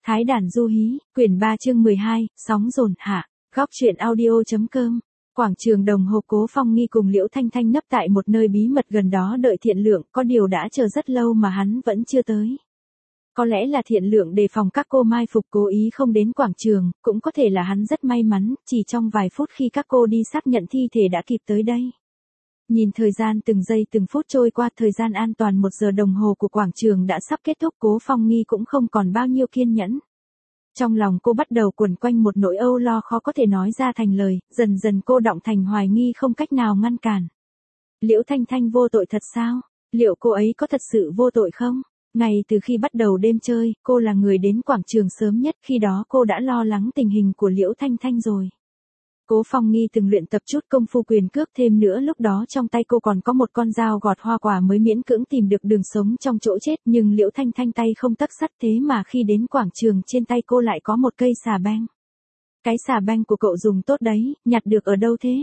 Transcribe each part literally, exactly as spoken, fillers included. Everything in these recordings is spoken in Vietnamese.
Thái đàn du hí, quyển ba chương mười hai, sóng dồn hạ, góc truyện audio.com. Quảng trường đồng hồ Cố Phong Nghi cùng Liễu Thanh Thanh nấp tại một nơi bí mật gần đó đợi Thiện Lượng, có điều đã chờ rất lâu mà hắn vẫn chưa tới. Có lẽ là Thiện Lượng đề phòng các cô mai phục cố ý không đến quảng trường, cũng có thể là hắn rất may mắn, chỉ trong vài phút khi các cô đi xác nhận thi thể đã kịp tới đây. Nhìn thời gian từng giây từng phút trôi qua, thời gian an toàn một giờ đồng hồ của quảng trường đã sắp kết thúc, Cố Phong Nghi cũng không còn bao nhiêu kiên nhẫn. Trong lòng cô bắt đầu quẩn quanh một nỗi âu lo khó có thể nói ra thành lời, dần dần cô đọng thành hoài nghi không cách nào ngăn cản. Liễu Thanh Thanh vô tội thật sao? Liệu cô ấy có thật sự vô tội không? Ngay từ khi bắt đầu đêm chơi, cô là người đến quảng trường sớm nhất, khi đó cô đã lo lắng tình hình của Liễu Thanh Thanh rồi. Cố Phong Nghi từng luyện tập chút công phu quyền cước, thêm nữa lúc đó trong tay cô còn có một con dao gọt hoa quả mới miễn cưỡng tìm được đường sống trong chỗ chết, nhưng Liễu Thanh Thanh tay không tấc sắt, thế mà khi đến quảng trường trên tay cô lại có một cây xà beng. Cái xà beng của cậu dùng tốt đấy, nhặt được ở đâu thế?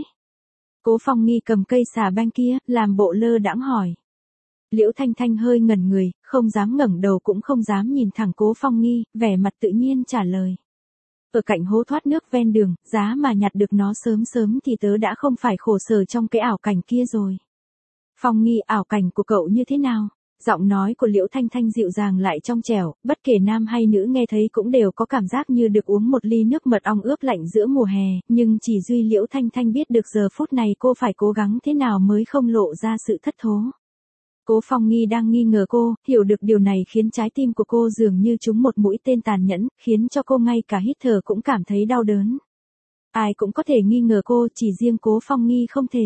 Cố Phong Nghi cầm cây xà beng kia, làm bộ lơ đãng hỏi. Liễu Thanh Thanh hơi ngẩn người, không dám ngẩng đầu cũng không dám nhìn thẳng Cố Phong Nghi, vẻ mặt tự nhiên trả lời. Ở cạnh hố thoát nước ven đường, giá mà nhặt được nó sớm sớm thì tớ đã không phải khổ sở trong cái ảo cảnh kia rồi. Phong Nghi, ảo cảnh của cậu như thế nào? Giọng nói của Liễu Thanh Thanh dịu dàng lại trong trẻo, bất kể nam hay nữ nghe thấy cũng đều có cảm giác như được uống một ly nước mật ong ướp lạnh giữa mùa hè, nhưng chỉ duy Liễu Thanh Thanh biết được giờ phút này cô phải cố gắng thế nào mới không lộ ra sự thất thố. Cố Phong Nghi đang nghi ngờ cô, hiểu được điều này khiến trái tim của cô dường như trúng một mũi tên tàn nhẫn, khiến cho cô ngay cả hít thở cũng cảm thấy đau đớn. Ai cũng có thể nghi ngờ cô, chỉ riêng Cố Phong Nghi không thể.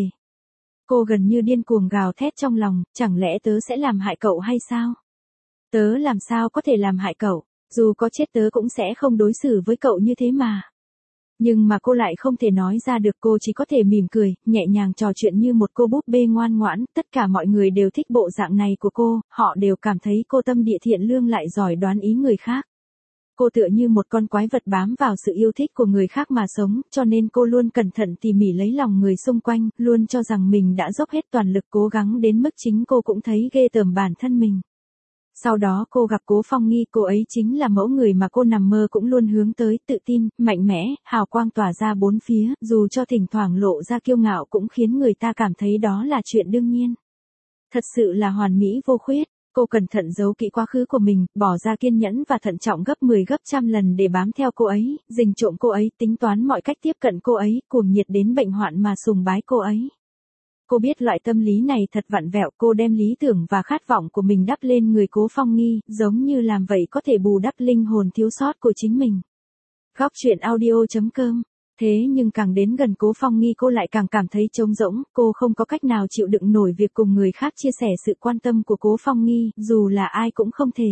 Cô gần như điên cuồng gào thét trong lòng, chẳng lẽ tớ sẽ làm hại cậu hay sao? Tớ làm sao có thể làm hại cậu, dù có chết tớ cũng sẽ không đối xử với cậu như thế mà. Nhưng mà cô lại không thể nói ra được, cô chỉ có thể mỉm cười, nhẹ nhàng trò chuyện như một cô búp bê ngoan ngoãn, tất cả mọi người đều thích bộ dạng này của cô, họ đều cảm thấy cô tâm địa thiện lương lại giỏi đoán ý người khác. Cô tựa như một con quái vật bám vào sự yêu thích của người khác mà sống, cho nên cô luôn cẩn thận tỉ mỉ lấy lòng người xung quanh, luôn cho rằng mình đã dốc hết toàn lực cố gắng đến mức chính cô cũng thấy ghê tởm bản thân mình. Sau đó cô gặp Cố Phong Nghi, cô ấy chính là mẫu người mà cô nằm mơ cũng luôn hướng tới, tự tin, mạnh mẽ, hào quang tỏa ra bốn phía, dù cho thỉnh thoảng lộ ra kiêu ngạo cũng khiến người ta cảm thấy đó là chuyện đương nhiên. Thật sự là hoàn mỹ vô khuyết, cô cẩn thận giấu kỹ quá khứ của mình, bỏ ra kiên nhẫn và thận trọng gấp mười gấp trăm lần để bám theo cô ấy, rình trộm cô ấy, tính toán mọi cách tiếp cận cô ấy, cuồng nhiệt đến bệnh hoạn mà sùng bái cô ấy. Cô biết loại tâm lý này thật vặn vẹo, cô đem lý tưởng và khát vọng của mình đắp lên người Cố Phong Nghi, giống như làm vậy có thể bù đắp linh hồn thiếu sót của chính mình. Góc truyện audio.com. Thế nhưng càng đến gần Cố Phong Nghi cô lại càng cảm thấy trống rỗng, cô không có cách nào chịu đựng nổi việc cùng người khác chia sẻ sự quan tâm của Cố Phong Nghi, dù là ai cũng không thể.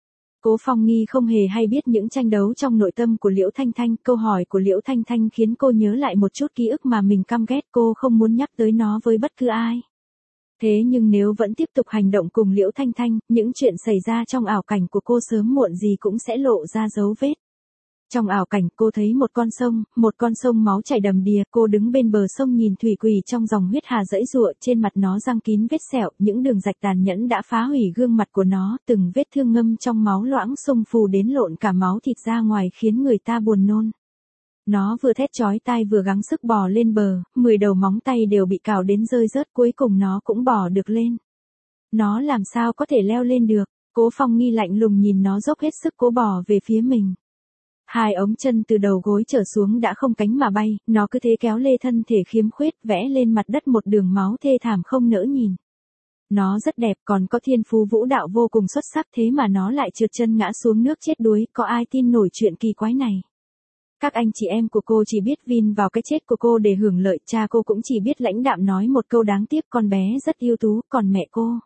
Cố Phong Nghi không hề hay biết những tranh đấu trong nội tâm của Liễu Thanh Thanh, câu hỏi của Liễu Thanh Thanh khiến cô nhớ lại một chút ký ức mà mình căm ghét, cô không muốn nhắc tới nó với bất cứ ai. Thế nhưng nếu vẫn tiếp tục hành động cùng Liễu Thanh Thanh, những chuyện xảy ra trong ảo cảnh của cô sớm muộn gì cũng sẽ lộ ra dấu vết. Trong ảo cảnh cô thấy một con sông, một con sông máu chảy đầm đìa, cô đứng bên bờ sông nhìn thủy quỷ trong dòng huyết hà giãy giụa, trên mặt nó răng kín vết sẹo, những đường rạch tàn nhẫn đã phá hủy gương mặt của nó, từng vết thương ngâm trong máu loãng sông phù đến lộn cả máu thịt ra ngoài khiến người ta buồn nôn. Nó vừa thét chói tai vừa gắng sức bò lên bờ, mười đầu móng tay đều bị cào đến rơi rớt, cuối cùng nó cũng bò được lên. Nó làm sao có thể leo lên được? Cố Phong Nghi lạnh lùng nhìn nó dốc hết sức cố bò về phía mình. Hai ống chân từ đầu gối trở xuống đã không cánh mà bay, nó cứ thế kéo lê thân thể khiếm khuyết, vẽ lên mặt đất một đường máu thê thảm không nỡ nhìn. Nó rất đẹp, còn có thiên phú vũ đạo vô cùng xuất sắc, thế mà nó lại trượt chân ngã xuống nước chết đuối, có ai tin nổi chuyện kỳ quái này. Các anh chị em của cô chỉ biết vin vào cái chết của cô để hưởng lợi, cha cô cũng chỉ biết lãnh đạm nói một câu đáng tiếc, con bé rất ưu tú, còn mẹ cô.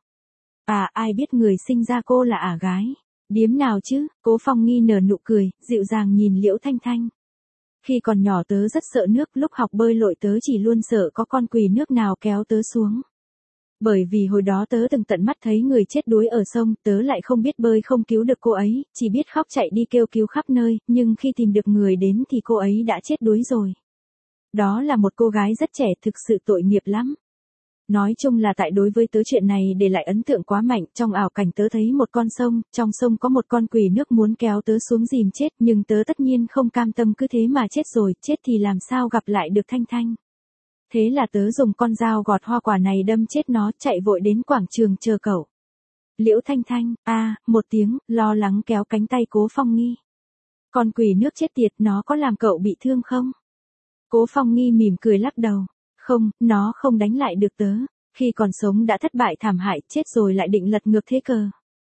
À, ai biết người sinh ra cô là ả gái. Điếm nào chứ? Cố Phong Nghi nở nụ cười, dịu dàng nhìn Liễu Thanh Thanh. Khi còn nhỏ tớ rất sợ nước, lúc học bơi lội tớ chỉ luôn sợ có con quỷ nước nào kéo tớ xuống. Bởi vì hồi đó tớ từng tận mắt thấy người chết đuối ở sông, tớ lại không biết bơi không cứu được cô ấy, chỉ biết khóc chạy đi kêu cứu khắp nơi, nhưng khi tìm được người đến thì cô ấy đã chết đuối rồi. Đó là một cô gái rất trẻ, thực sự tội nghiệp lắm. Nói chung là tại đối với tớ chuyện này để lại ấn tượng quá mạnh, trong ảo cảnh tớ thấy một con sông, trong sông có một con quỷ nước muốn kéo tớ xuống dìm chết, nhưng tớ tất nhiên không cam tâm cứ thế mà chết rồi, chết thì làm sao gặp lại được Thanh Thanh. Thế là tớ dùng con dao gọt hoa quả này đâm chết nó, chạy vội đến quảng trường chờ cậu. Liễu Thanh Thanh, a, một tiếng, lo lắng kéo cánh tay Cố Phong Nghi. Con quỷ nước chết tiệt, nó có làm cậu bị thương không? Cố Phong Nghi mỉm cười lắc đầu. Không, nó không đánh lại được tớ. Khi còn sống đã thất bại thảm hại, chết rồi lại định lật ngược thế cờ.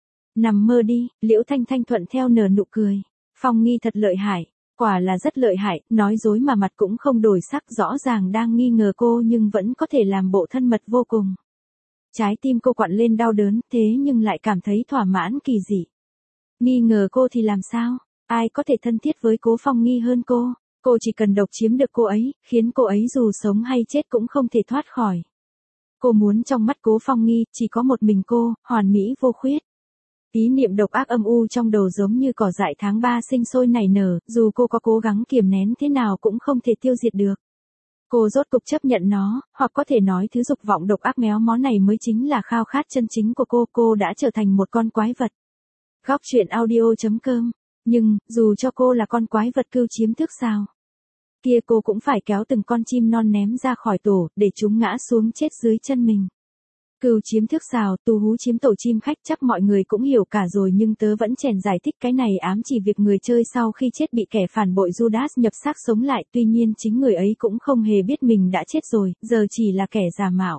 Nằm mơ đi, Liễu Thanh Thanh thuận theo nở nụ cười. Phong Nghi thật lợi hại, quả là rất lợi hại, nói dối mà mặt cũng không đổi sắc, rõ ràng đang nghi ngờ cô nhưng vẫn có thể làm bộ thân mật vô cùng. Trái tim cô quặn lên đau đớn, thế nhưng lại cảm thấy thỏa mãn kỳ dị. Nghi ngờ cô thì làm sao? Ai có thể thân thiết với Cố Phong Nghi hơn cô? Cô chỉ cần độc chiếm được cô ấy, khiến cô ấy dù sống hay chết cũng không thể thoát khỏi. Cô muốn trong mắt Cố Phong Nghi, chỉ có một mình cô, hoàn mỹ vô khuyết. Ý niệm độc ác âm u trong đầu giống như cỏ dại tháng ba sinh sôi nảy nở, dù cô có cố gắng kiềm nén thế nào cũng không thể tiêu diệt được. Cô rốt cục chấp nhận nó, hoặc có thể nói thứ dục vọng độc ác méo mó này mới chính là khao khát chân chính của cô, cô đã trở thành một con quái vật. Góc truyện audio chấm com. Nhưng, dù cho cô là con quái vật cưu chiếm thước sao, kia cô cũng phải kéo từng con chim non ném ra khỏi tổ, để chúng ngã xuống chết dưới chân mình. Cừu chiếm thước sào, tù hú chiếm tổ chim khách, chắc mọi người cũng hiểu cả rồi, nhưng tớ vẫn chèn giải thích cái này ám chỉ việc người chơi sau khi chết bị kẻ phản bội Judas nhập xác sống lại, tuy nhiên chính người ấy cũng không hề biết mình đã chết rồi, giờ chỉ là kẻ giả mạo.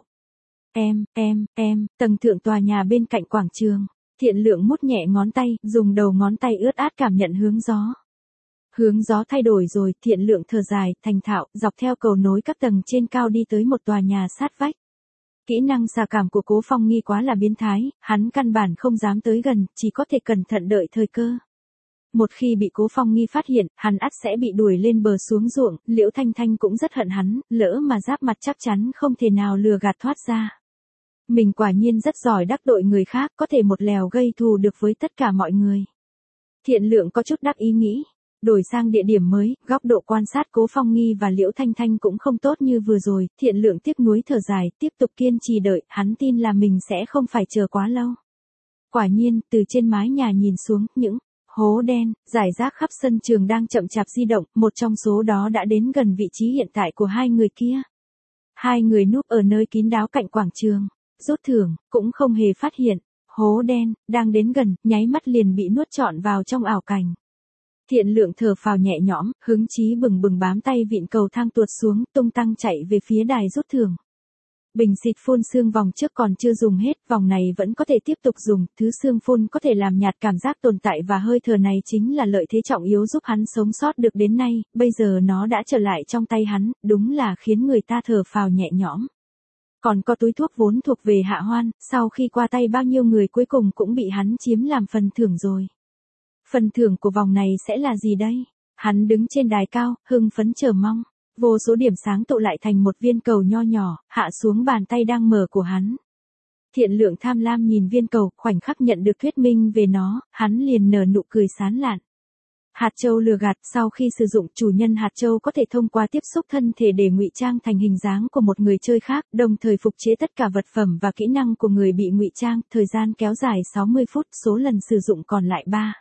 Em, em, em, tầng thượng tòa nhà bên cạnh quảng trường. Thiện Lượng mút nhẹ ngón tay, dùng đầu ngón tay ướt át cảm nhận hướng gió. Hướng gió thay đổi rồi, Thiện Lượng thở dài, thành thạo, dọc theo cầu nối các tầng trên cao đi tới một tòa nhà sát vách. Kỹ năng xà cảm của Cố Phong Nghi quá là biến thái, hắn căn bản không dám tới gần, chỉ có thể cẩn thận đợi thời cơ. Một khi bị Cố Phong Nghi phát hiện, hắn ắt sẽ bị đuổi lên bờ xuống ruộng, Liễu Thanh Thanh cũng rất hận hắn, lỡ mà giáp mặt chắc chắn không thể nào lừa gạt thoát ra. Mình quả nhiên rất giỏi đắc tội người khác, có thể một lèo gây thù được với tất cả mọi người. Thiện Lượng có chút đắc ý nghĩ. Đổi sang địa điểm mới, góc độ quan sát Cố Phong Nghi và Liễu Thanh Thanh cũng không tốt như vừa rồi, Thiện Lượng tiếc nuối thở dài, tiếp tục kiên trì đợi, hắn tin là mình sẽ không phải chờ quá lâu. Quả nhiên, từ trên mái nhà nhìn xuống, những hố đen, rải rác khắp sân trường đang chậm chạp di động, một trong số đó đã đến gần vị trí hiện tại của hai người kia. Hai người núp ở nơi kín đáo cạnh quảng trường, rút thưởng, cũng không hề phát hiện, hố đen, đang đến gần, nháy mắt liền bị nuốt trọn vào trong ảo cảnh. Thiện Lượng thở phào nhẹ nhõm, hứng chí bừng bừng bám tay vịn cầu thang tuột xuống, tung tăng chạy về phía đài rút thưởng. Bình xịt phun xương vòng trước còn chưa dùng hết, vòng này vẫn có thể tiếp tục dùng, thứ xương phun có thể làm nhạt cảm giác tồn tại và hơi thở này chính là lợi thế trọng yếu giúp hắn sống sót được đến nay, bây giờ nó đã trở lại trong tay hắn, đúng là khiến người ta thở phào nhẹ nhõm. Còn có túi thuốc vốn thuộc về Hạ Hoan, sau khi qua tay bao nhiêu người cuối cùng cũng bị hắn chiếm làm phần thưởng rồi. Phần thưởng của vòng này sẽ là gì đây? Hắn đứng trên đài cao, hưng phấn chờ mong. Vô số điểm sáng tụ lại thành một viên cầu nho nhỏ, hạ xuống bàn tay đang mở của hắn. Thiện Lượng tham lam nhìn viên cầu, khoảnh khắc nhận được thuyết minh về nó, hắn liền nở nụ cười sán lạn. Hạt châu lừa gạt, sau khi sử dụng, chủ nhân hạt châu có thể thông qua tiếp xúc thân thể để ngụy trang thành hình dáng của một người chơi khác, đồng thời phục chế tất cả vật phẩm và kỹ năng của người bị ngụy trang, thời gian kéo dài sáu mươi phút, số lần sử dụng còn lại ba.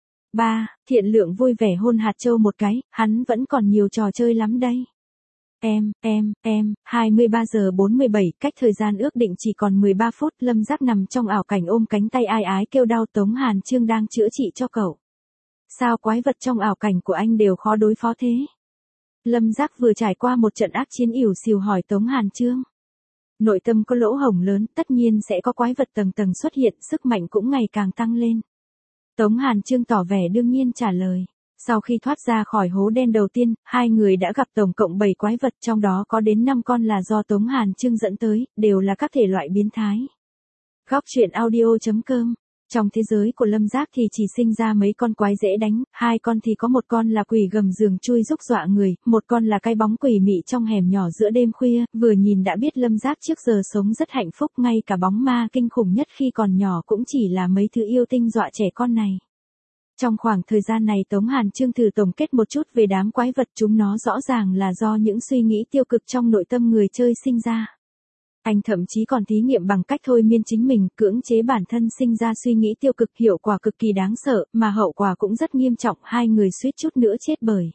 ba, Thiện Lượng vui vẻ hôn hạt châu một cái, hắn vẫn còn nhiều trò chơi lắm đây. Em, em, em, hai mươi ba giờ bốn mươi bảy, cách thời gian ước định chỉ còn mười ba phút, Lâm Giác nằm trong ảo cảnh ôm cánh tay ai ái kêu đau, Tống Hàn Chương đang chữa trị cho cậu. Sao quái vật trong ảo cảnh của anh đều khó đối phó thế? Lâm Giác vừa trải qua một trận ác chiến ỉu xìu hỏi Tống Hàn Chương. Nội tâm có lỗ hổng lớn, tất nhiên sẽ có quái vật tầng tầng xuất hiện, sức mạnh cũng ngày càng tăng lên. Tống Hàn Chương tỏ vẻ đương nhiên trả lời. Sau khi thoát ra khỏi hố đen đầu tiên, hai người đã gặp tổng cộng bảy quái vật, trong đó có đến năm con là do Tống Hàn Chương dẫn tới, đều là các thể loại biến thái. Góc truyện audio chấm com. Trong thế giới của Lâm Giác thì chỉ sinh ra mấy con quái dễ đánh, hai con thì có một con là quỷ gầm giường chui rúc dọa người, một con là cái bóng quỷ mị trong hẻm nhỏ giữa đêm khuya, vừa nhìn đã biết Lâm Giác trước giờ sống rất hạnh phúc, ngay cả bóng ma kinh khủng nhất khi còn nhỏ cũng chỉ là mấy thứ yêu tinh dọa trẻ con này. Trong khoảng thời gian này Tống Hàn Chương thử tổng kết một chút về đám quái vật, chúng nó rõ ràng là do những suy nghĩ tiêu cực trong nội tâm người chơi sinh ra. Anh thậm chí còn thí nghiệm bằng cách thôi miên chính mình, cưỡng chế bản thân sinh ra suy nghĩ tiêu cực, hiệu quả cực kỳ đáng sợ, mà hậu quả cũng rất nghiêm trọng, hai người suýt chút nữa chết bởi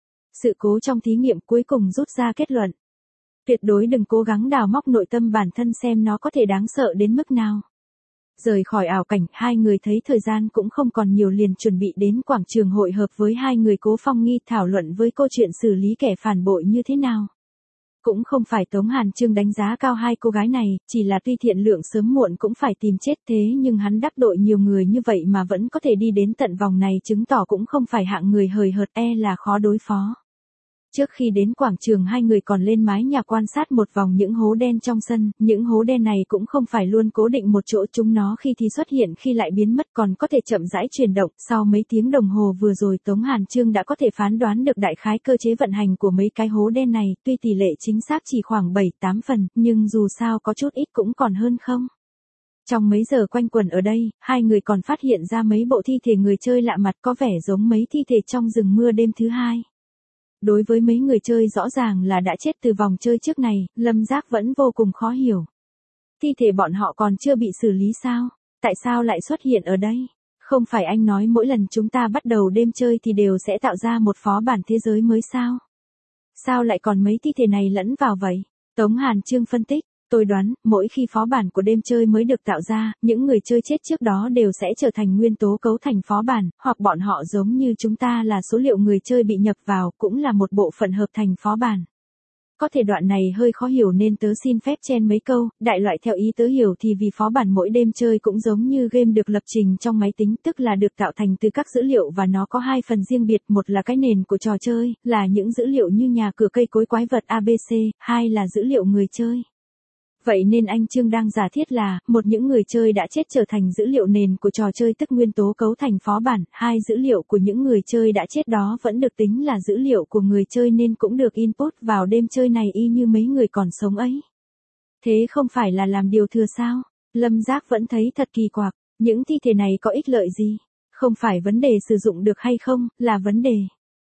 sự cố trong thí nghiệm. Cuối cùng rút ra kết luận: tuyệt đối đừng cố gắng đào móc nội tâm bản thân xem nó có thể đáng sợ đến mức nào. Rời khỏi ảo cảnh, hai người thấy thời gian cũng không còn nhiều, liền chuẩn bị đến quảng trường hội hợp với hai người Cố Phong Nghi thảo luận với câu chuyện xử lý kẻ phản bội như thế nào. Cũng không phải Tống Hàn Trương đánh giá cao hai cô gái này, chỉ là tuy thiện lượng sớm muộn cũng phải tìm chết, thế nhưng hắn đắc tội nhiều người như vậy mà vẫn có thể đi đến tận vòng này, chứng tỏ cũng không phải hạng người hời hợt, e là khó đối phó. Trước khi đến quảng trường, hai người còn lên mái nhà quan sát một vòng những hố đen trong sân, những hố đen này cũng không phải luôn cố định một chỗ, chúng nó khi thì xuất hiện khi lại biến mất, còn có thể chậm rãi chuyển động. Sau mấy tiếng đồng hồ vừa rồi, Tống Hàn Trương đã có thể phán đoán được đại khái cơ chế vận hành của mấy cái hố đen này, tuy tỷ lệ chính xác chỉ khoảng bảy tám phần, nhưng dù sao có chút ít cũng còn hơn không. Trong mấy giờ quanh quẩn ở đây, hai người còn phát hiện ra mấy bộ thi thể người chơi lạ mặt, có vẻ giống mấy thi thể trong rừng mưa đêm thứ hai. Đối với mấy người chơi rõ ràng là đã chết từ vòng chơi trước này, Lâm Giác vẫn vô cùng khó hiểu. Thi thể bọn họ còn chưa bị xử lý sao? Tại sao lại xuất hiện ở đây? Không phải anh nói mỗi lần chúng ta bắt đầu đêm chơi thì đều sẽ tạo ra một phó bản thế giới mới sao? Sao lại còn mấy thi thể này lẫn vào vậy? Tống Hàn Trương phân tích. Tôi đoán, mỗi khi phó bản của đêm chơi mới được tạo ra, những người chơi chết trước đó đều sẽ trở thành nguyên tố cấu thành phó bản, hoặc bọn họ giống như chúng ta là số liệu người chơi bị nhập vào, cũng là một bộ phận hợp thành phó bản. Có thể đoạn này hơi khó hiểu nên tớ xin phép chen mấy câu, đại loại theo ý tớ hiểu thì vì phó bản mỗi đêm chơi cũng giống như game được lập trình trong máy tính, tức là được tạo thành từ các dữ liệu và nó có hai phần riêng biệt, một là cái nền của trò chơi, là những dữ liệu như nhà cửa cây cối quái vật a bê xê, hai là dữ liệu người chơi. Vậy nên anh Trương đang giả thiết là, một những người chơi đã chết trở thành dữ liệu nền của trò chơi tức nguyên tố cấu thành phó bản, hai dữ liệu của những người chơi đã chết đó vẫn được tính là dữ liệu của người chơi nên cũng được input vào đêm chơi này y như mấy người còn sống ấy. Thế không phải là làm điều thừa sao? Lâm Giác vẫn thấy thật kỳ quặc, những thi thể này có ích lợi gì? Không phải vấn đề sử dụng được hay không, là vấn đề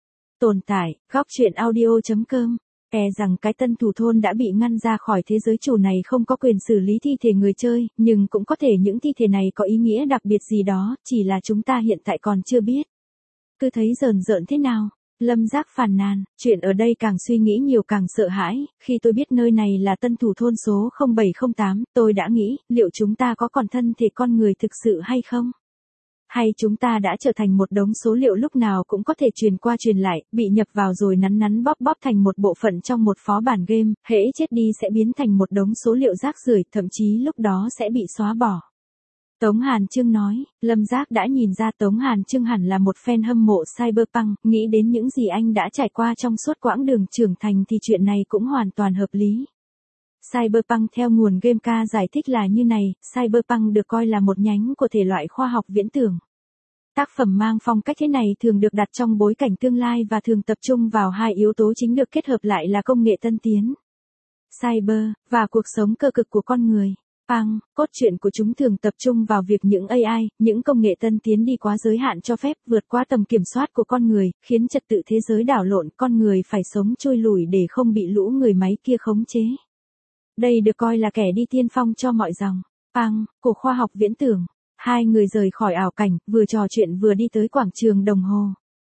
tồn tại. Góc truyện audio chấm com. E rằng cái tân thủ thôn đã bị ngăn ra khỏi thế giới chủ này không có quyền xử lý thi thể người chơi, nhưng cũng có thể những thi thể này có ý nghĩa đặc biệt gì đó, chỉ là chúng ta hiện tại còn chưa biết. Cứ thấy rờn rợn thế nào? Lâm Giác phàn nàn, chuyện ở đây càng suy nghĩ nhiều càng sợ hãi, khi tôi biết nơi này là tân thủ thôn số không bảy không tám, tôi đã nghĩ, liệu chúng ta có còn thân thể con người thực sự hay không? Hay chúng ta đã trở thành một đống số liệu lúc nào cũng có thể truyền qua truyền lại, bị nhập vào rồi nắn nắn bóp bóp thành một bộ phận trong một phó bản game, hễ chết đi sẽ biến thành một đống số liệu rác rưởi, thậm chí lúc đó sẽ bị xóa bỏ. Tống Hàn Trương nói, Lâm Giác đã nhìn ra Tống Hàn Trương hẳn là một fan hâm mộ Cyberpunk, nghĩ đến những gì anh đã trải qua trong suốt quãng đường trưởng thành thì chuyện này cũng hoàn toàn hợp lý. Cyberpunk theo nguồn Gameka giải thích là như này, Cyberpunk được coi là một nhánh của thể loại khoa học viễn tưởng. Tác phẩm mang phong cách thế này thường được đặt trong bối cảnh tương lai và thường tập trung vào hai yếu tố chính được kết hợp lại là công nghệ tân tiến, cyber, và cuộc sống cơ cực của con người. Punk, cốt truyện của chúng thường tập trung vào việc những a i, những công nghệ tân tiến đi quá giới hạn cho phép, vượt qua tầm kiểm soát của con người, khiến trật tự thế giới đảo lộn, con người phải sống trôi lủi để không bị lũ người máy kia khống chế. Đây được coi là kẻ đi tiên phong cho mọi dòng Punk của khoa học viễn tưởng. Hai người rời khỏi ảo cảnh, vừa trò chuyện vừa đi tới quảng trường đồng hồ.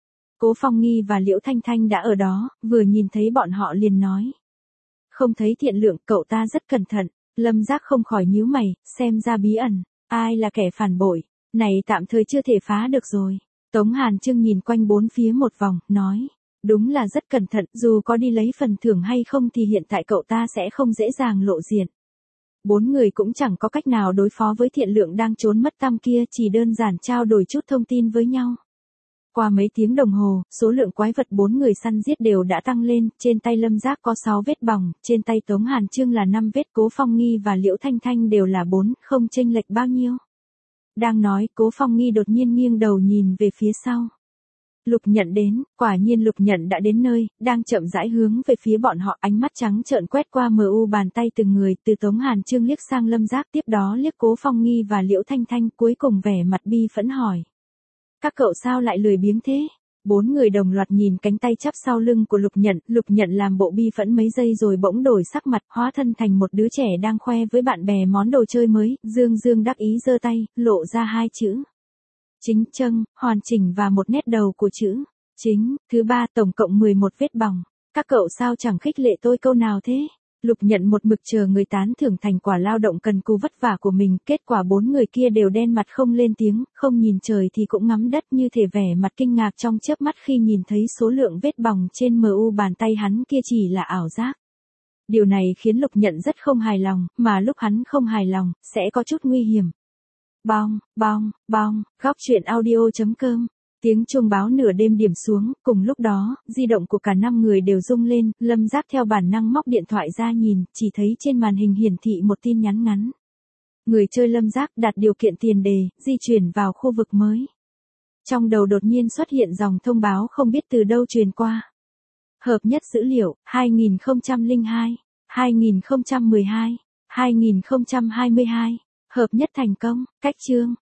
Cố Phong Nghi và Liễu Thanh Thanh đã ở đó, vừa nhìn thấy bọn họ liền nói. Không thấy Thiện Lượng, cậu ta rất cẩn thận. Lâm Giác không khỏi nhíu mày, xem ra bí ẩn. Ai là kẻ phản bội? Này tạm thời chưa thể phá được rồi. Tống Hàn Trương nhìn quanh bốn phía một vòng, nói. Đúng là rất cẩn thận, dù có đi lấy phần thưởng hay không thì hiện tại cậu ta sẽ không dễ dàng lộ diện. Bốn người cũng chẳng có cách nào đối phó với Thiện Lượng đang trốn mất tăm kia, chỉ đơn giản trao đổi chút thông tin với nhau. Qua mấy tiếng đồng hồ, số lượng quái vật bốn người săn giết đều đã tăng lên, trên tay Lâm Giác có sáu vết bỏng, trên tay Tống Hàn Trương là năm vết, Cố Phong Nghi và Liễu Thanh Thanh đều là bốn, không chênh lệch bao nhiêu. Đang nói, Cố Phong Nghi đột nhiên nghiêng đầu nhìn về phía sau. Lục Nhận đến, quả nhiên Lục Nhận đã đến nơi, đang chậm rãi hướng về phía bọn họ, ánh mắt trắng trợn quét qua mờ u bàn tay từng người, từ Tống Hàn Trương liếc sang Lâm Giác, tiếp đó liếc Cố Phong Nghi và Liễu Thanh Thanh, cuối cùng vẻ mặt bi phẫn hỏi. Các cậu sao lại lười biếng thế? Bốn người đồng loạt nhìn cánh tay chắp sau lưng của Lục Nhận, Lục Nhận làm bộ bi phẫn mấy giây rồi bỗng đổi sắc mặt, hóa thân thành một đứa trẻ đang khoe với bạn bè món đồ chơi mới, dương dương đắc ý giơ tay, lộ ra hai chữ. Chính châng, hoàn chỉnh và một nét đầu của chữ. Chính, thứ ba tổng cộng mười một vết bỏng. Các cậu sao chẳng khích lệ tôi câu nào thế? Lục Nhận một mực chờ người tán thưởng thành quả lao động cần cù vất vả của mình, kết quả bốn người kia đều đen mặt không lên tiếng, không nhìn trời thì cũng ngắm đất như thể vẻ mặt kinh ngạc trong chớp mắt khi nhìn thấy số lượng vết bỏng trên em u bàn tay hắn kia chỉ là ảo giác. Điều này khiến Lục Nhận rất không hài lòng, mà lúc hắn không hài lòng, sẽ có chút nguy hiểm. Bong, bong, bong, góc truyện audio chấm com. Tiếng chuông báo nửa đêm điểm xuống, cùng lúc đó, di động của cả năm người đều rung lên, Lâm Giác theo bản năng móc điện thoại ra nhìn, chỉ thấy trên màn hình hiển thị một tin nhắn ngắn. Người chơi Lâm Giác đặt điều kiện tiền đề, di chuyển vào khu vực mới. Trong đầu đột nhiên xuất hiện dòng thông báo không biết từ đâu truyền qua. Hợp nhất dữ liệu, hai nghìn không trăm lẻ hai, hai nghìn không trăm mười hai, hai nghìn không trăm hai mươi hai. Hợp nhất thành công, cách chương,